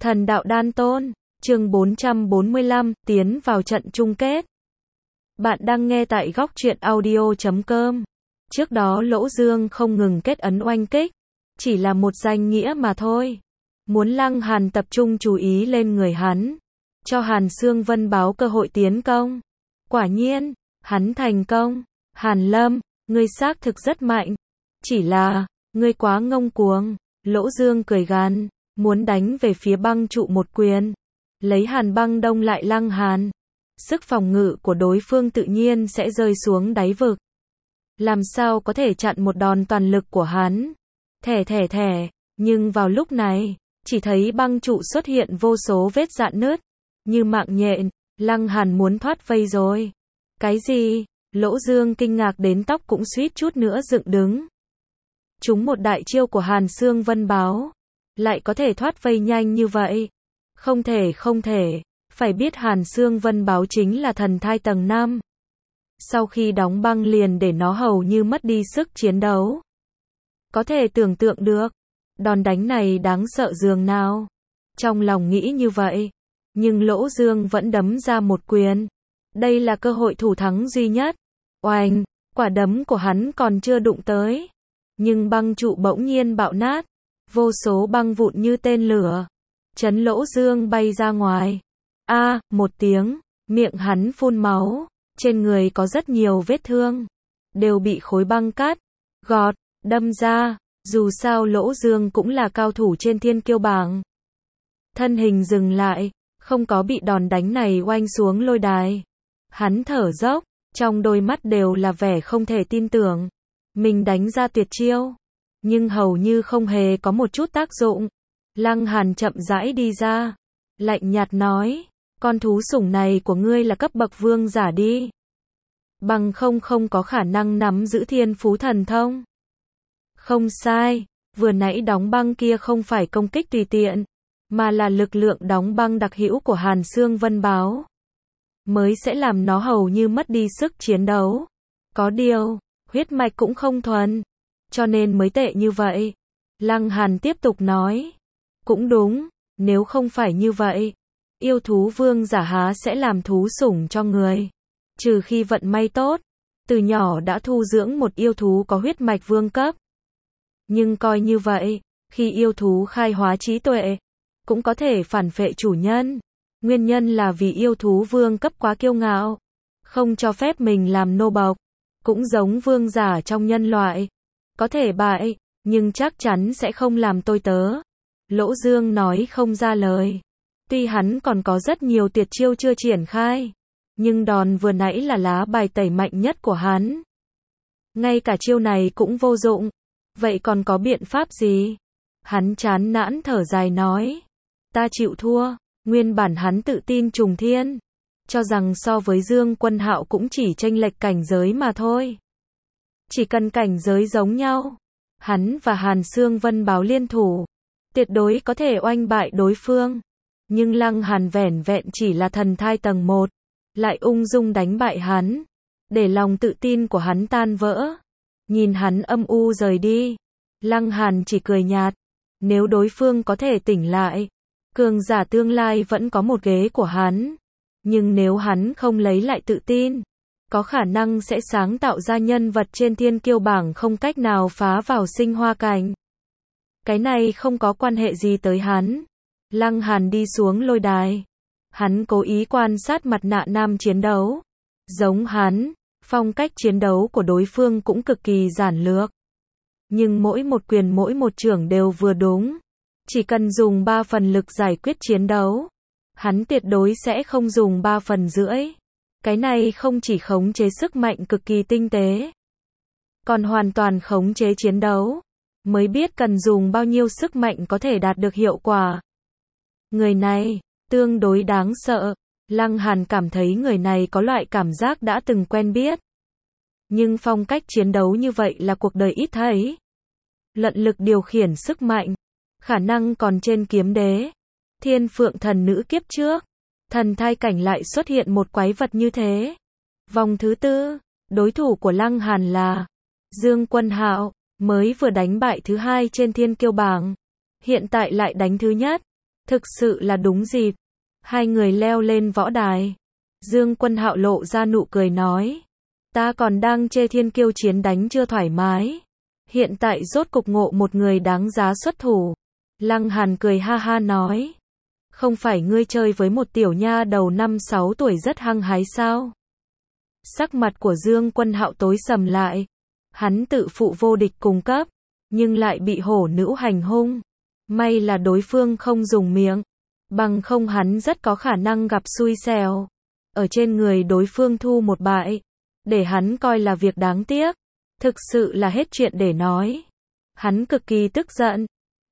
Thần đạo đan tôn, chương 445, tiến vào trận chung kết. Bạn đang nghe tại góc truyện audio.com. Trước đó Lỗ Dương không ngừng kết ấn oanh kích, chỉ là một danh nghĩa mà thôi. Muốn Lăng Hàn tập trung chú ý lên người hắn, cho Hàn Xương Vân báo cơ hội tiến công. Quả nhiên, hắn thành công. Hàn Lâm, ngươi xác thực rất mạnh. Chỉ là, ngươi quá ngông cuồng. Lỗ Dương cười gằn, muốn đánh về phía băng trụ một quyền. Lấy Hàn Băng đông lại Lăng Hàn. Sức phòng ngự của đối phương tự nhiên sẽ rơi xuống đáy vực. Làm sao có thể chặn một đòn toàn lực của hắn. Thẻ, nhưng vào lúc này, chỉ thấy băng trụ xuất hiện vô số vết rạn nứt. Như mạng nhện, Lăng Hàn muốn thoát vây rồi. Cái gì? Lỗ Dương kinh ngạc đến tóc cũng suýt chút nữa dựng đứng. Chúng một đại chiêu của Hàn Xương Vân báo. Lại có thể thoát vây nhanh như vậy. Không thể. Phải biết Hàn Xương Vân báo chính là thần thai tầng 5. Sau khi đóng băng liền để nó hầu như mất đi sức chiến đấu. Có thể tưởng tượng được. Đòn đánh này đáng sợ dường nào. Trong lòng nghĩ như vậy. Nhưng Lỗ Dương vẫn đấm ra một quyền. Đây là cơ hội thủ thắng duy nhất. Oanh, quả đấm của hắn còn chưa đụng tới. Nhưng băng trụ bỗng nhiên bạo nát. Vô số băng vụn như tên lửa. Chấn Lỗ Dương bay ra ngoài. Một tiếng, miệng hắn phun máu. Trên người có rất nhiều vết thương. Đều bị khối băng cắt, gọt, đâm ra. Dù sao Lỗ Dương cũng là cao thủ trên thiên kiêu bảng. Thân hình dừng lại, không có bị đòn đánh này oanh xuống lôi đài. Hắn thở dốc, trong đôi mắt đều là vẻ không thể tin tưởng. Mình đánh ra tuyệt chiêu, nhưng hầu như không hề có một chút tác dụng. Lăng Hàn chậm rãi đi ra, lạnh nhạt nói, con thú sủng này của ngươi là cấp bậc vương giả đi. Bằng không có khả năng nắm giữ thiên phú thần thông. Không sai, vừa nãy đóng băng kia không phải công kích tùy tiện, mà là lực lượng đóng băng đặc hữu của Hàn Xương Vân báo. Mới sẽ làm nó hầu như mất đi sức chiến đấu. Có điều, huyết mạch cũng không thuần, cho nên mới tệ như vậy. Lăng Hàn tiếp tục nói. Cũng đúng, nếu không phải như vậy, yêu thú vương giả há sẽ làm thú sủng cho người. Trừ khi vận may tốt, từ nhỏ đã thu dưỡng một yêu thú có huyết mạch vương cấp. Nhưng coi như vậy, khi yêu thú khai hóa trí tuệ, cũng có thể phản phệ chủ nhân. Nguyên nhân là vì yêu thú vương cấp quá kiêu ngạo, không cho phép mình làm nô bộc. Cũng giống vương giả trong nhân loại. Có thể bại, nhưng chắc chắn sẽ không làm tôi tớ. Lỗ Dương nói không ra lời. Tuy hắn còn có rất nhiều tuyệt chiêu chưa triển khai, nhưng đòn vừa nãy là lá bài tẩy mạnh nhất của hắn. Ngay cả chiêu này cũng vô dụng. Vậy còn có biện pháp gì? Hắn chán nản thở dài nói. Ta chịu thua. Nguyên bản hắn tự tin trùng thiên, cho rằng so với Dương Quân Hạo cũng chỉ chênh lệch cảnh giới mà thôi. Chỉ cần cảnh giới giống nhau, hắn và Hàn Xương Vân báo liên thủ, tuyệt đối có thể oanh bại đối phương. Nhưng Lăng Hàn vẻn vẹn chỉ là thần thai tầng 1, lại ung dung đánh bại hắn, để lòng tự tin của hắn tan vỡ. Nhìn hắn âm u rời đi, Lăng Hàn chỉ cười nhạt. Nếu đối phương có thể tỉnh lại, cường giả tương lai vẫn có một ghế của hắn. Nhưng nếu hắn không lấy lại tự tin, có khả năng sẽ sáng tạo ra nhân vật trên thiên kiêu bảng không cách nào phá vào sinh hoa cảnh. Cái này không có quan hệ gì tới hắn. Lăng Hàn đi xuống lôi đài. Hắn cố ý quan sát mặt nạ nam chiến đấu. Giống hắn, phong cách chiến đấu của đối phương cũng cực kỳ giản lược. Nhưng mỗi một quyền mỗi một chưởng đều vừa đúng. Chỉ cần dùng 3 phần lực giải quyết chiến đấu, hắn tuyệt đối sẽ không dùng 3 phần rưỡi. Cái này không chỉ khống chế sức mạnh cực kỳ tinh tế, còn hoàn toàn khống chế chiến đấu. Mới biết cần dùng bao nhiêu sức mạnh có thể đạt được hiệu quả. Người này, tương đối đáng sợ. Lăng Hàn cảm thấy người này có loại cảm giác đã từng quen biết. Nhưng phong cách chiến đấu như vậy là cuộc đời ít thấy. Lận lực điều khiển sức mạnh, khả năng còn trên kiếm đế, thiên phượng thần nữ kiếp trước. Thần thai cảnh lại xuất hiện một quái vật như thế. Vòng thứ 4, đối thủ của Lăng Hàn là Dương Quân Hạo, mới vừa đánh bại thứ 2 trên thiên kiêu bảng, hiện tại lại đánh thứ nhất. Thực sự là đúng dịp. Hai người leo lên võ đài. Dương Quân Hạo lộ ra nụ cười nói. Ta còn đang chê thiên kiêu chiến đánh chưa thoải mái. Hiện tại rốt cục ngộ một người đáng giá xuất thủ. Lăng Hàn cười ha ha nói. Không phải ngươi chơi với một tiểu nha đầu 5-6 tuổi rất hăng hái sao? Sắc mặt của Dương Quân Hạo tối sầm lại. Hắn tự phụ vô địch cùng cấp, nhưng lại bị hổ nữ hành hung. May là đối phương không dùng miệng, bằng không hắn rất có khả năng gặp xui xẻo. Ở trên người đối phương thu một bại, để hắn coi là việc đáng tiếc. Thực sự là hết chuyện để nói. Hắn cực kỳ tức giận.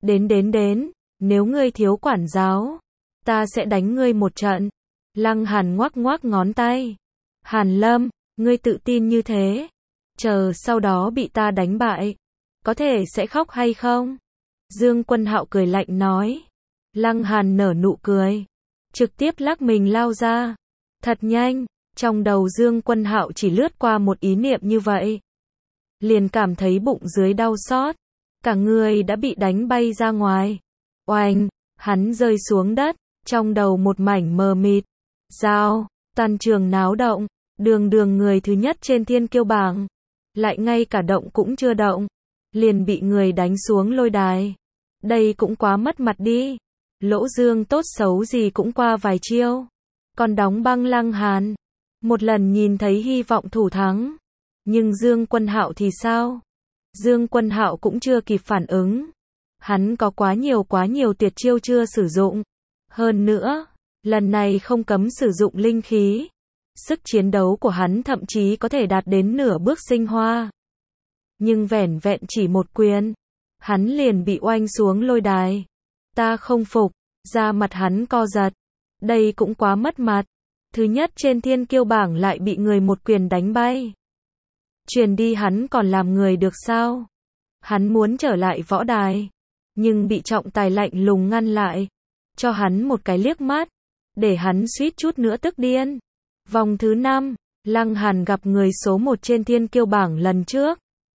Đến, nếu ngươi thiếu quản giáo, ta sẽ đánh ngươi một trận. Lăng Hàn ngoắc ngoắc ngón tay. Hàn Lâm, ngươi tự tin như thế, chờ sau đó bị ta đánh bại, có thể sẽ khóc hay không? Dương Quân Hạo cười lạnh nói. Lăng Hàn nở nụ cười, trực tiếp lắc mình lao ra. Thật nhanh, trong đầu Dương Quân Hạo chỉ lướt qua một ý niệm như vậy. Liền cảm thấy bụng dưới đau xót, cả người đã bị đánh bay ra ngoài. Oanh, hắn rơi xuống đất, trong đầu một mảnh mờ mịt. Giao, toàn trường náo động, đường người thứ nhất trên thiên kiêu bảng, lại ngay cả động cũng chưa động, liền bị người đánh xuống lôi đài. Đây cũng quá mất mặt đi. Lỗ Dương tốt xấu gì cũng qua vài chiêu, còn đóng băng Lăng Hàn. Một lần nhìn thấy hy vọng thủ thắng. Nhưng Dương Quân Hạo thì sao? Dương Quân Hạo cũng chưa kịp phản ứng. Hắn có quá nhiều tuyệt chiêu chưa sử dụng. Hơn nữa, lần này không cấm sử dụng linh khí. Sức chiến đấu của hắn thậm chí có thể đạt đến nửa bước sinh hoa. Nhưng vẻn vẹn chỉ một quyền, hắn liền bị oanh xuống lôi đài. Ta không phục, da mặt hắn co giật. Đây cũng quá mất mặt. Thứ nhất trên thiên kiêu bảng lại bị người một quyền đánh bay. Truyền đi hắn còn làm người được sao? Hắn muốn trở lại võ đài, nhưng bị trọng tài lạnh lùng ngăn lại. Cho hắn một cái liếc mắt, để hắn suýt chút nữa tức điên. Vòng thứ 5, Lăng Hàn gặp người số 1 trên thiên kiêu bảng lần trước.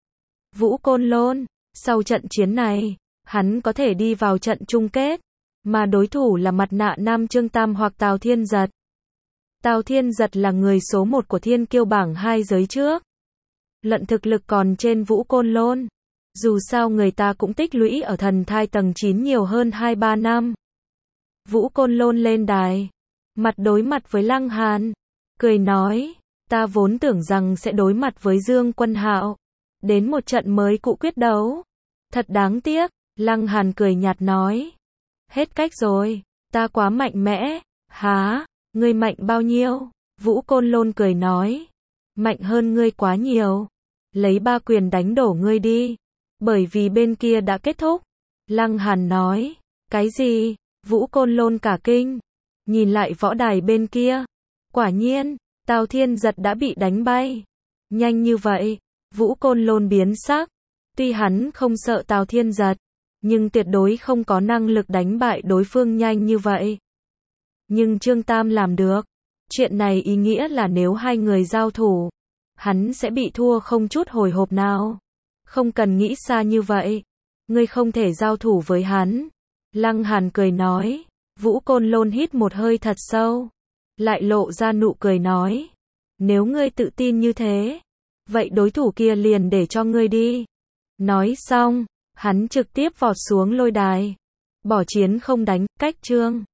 Vũ Côn Lôn. Sau trận chiến này, hắn có thể đi vào trận chung kết, mà đối thủ là mặt nạ nam Trương Tam hoặc Tào Thiên Giật. Tào Thiên Giật là người số 1 của thiên kiêu bảng 2 giới trước. Luận thực lực còn trên Vũ Côn Lôn. Dù sao người ta cũng tích lũy ở thần thai tầng 9 nhiều hơn 2-3 năm. Vũ Côn Lôn lên đài, mặt đối mặt với Lăng Hàn, cười nói, ta vốn tưởng rằng sẽ đối mặt với Dương Quân Hạo, đến một trận mới cụ quyết đấu. Thật đáng tiếc. Lăng Hàn cười nhạt nói, hết cách rồi, ta quá mạnh mẽ. Hả, ngươi mạnh bao nhiêu? Vũ Côn Lôn cười nói, mạnh hơn ngươi quá nhiều. Lấy 3 quyền đánh đổ ngươi đi, bởi vì bên kia đã kết thúc. Lăng Hàn nói, cái gì? Vũ Côn Lôn cả kinh, nhìn lại võ đài bên kia. Quả nhiên, Tào Thiên Giật đã bị đánh bay. Nhanh như vậy, Vũ Côn Lôn biến sắc. Tuy hắn không sợ Tào Thiên Giật, nhưng tuyệt đối không có năng lực đánh bại đối phương nhanh như vậy. Nhưng Trương Tam làm được. Chuyện này ý nghĩa là nếu hai người giao thủ, hắn sẽ bị thua không chút hồi hộp nào. Không cần nghĩ xa như vậy. Ngươi không thể giao thủ với hắn. Lăng Hàn cười nói. Vũ Côn Lôn hít một hơi thật sâu, lại lộ ra nụ cười nói, nếu ngươi tự tin như thế, vậy đối thủ kia liền để cho ngươi đi. Nói xong, hắn trực tiếp vọt xuống lôi đài. Bỏ chiến không đánh, cách chương.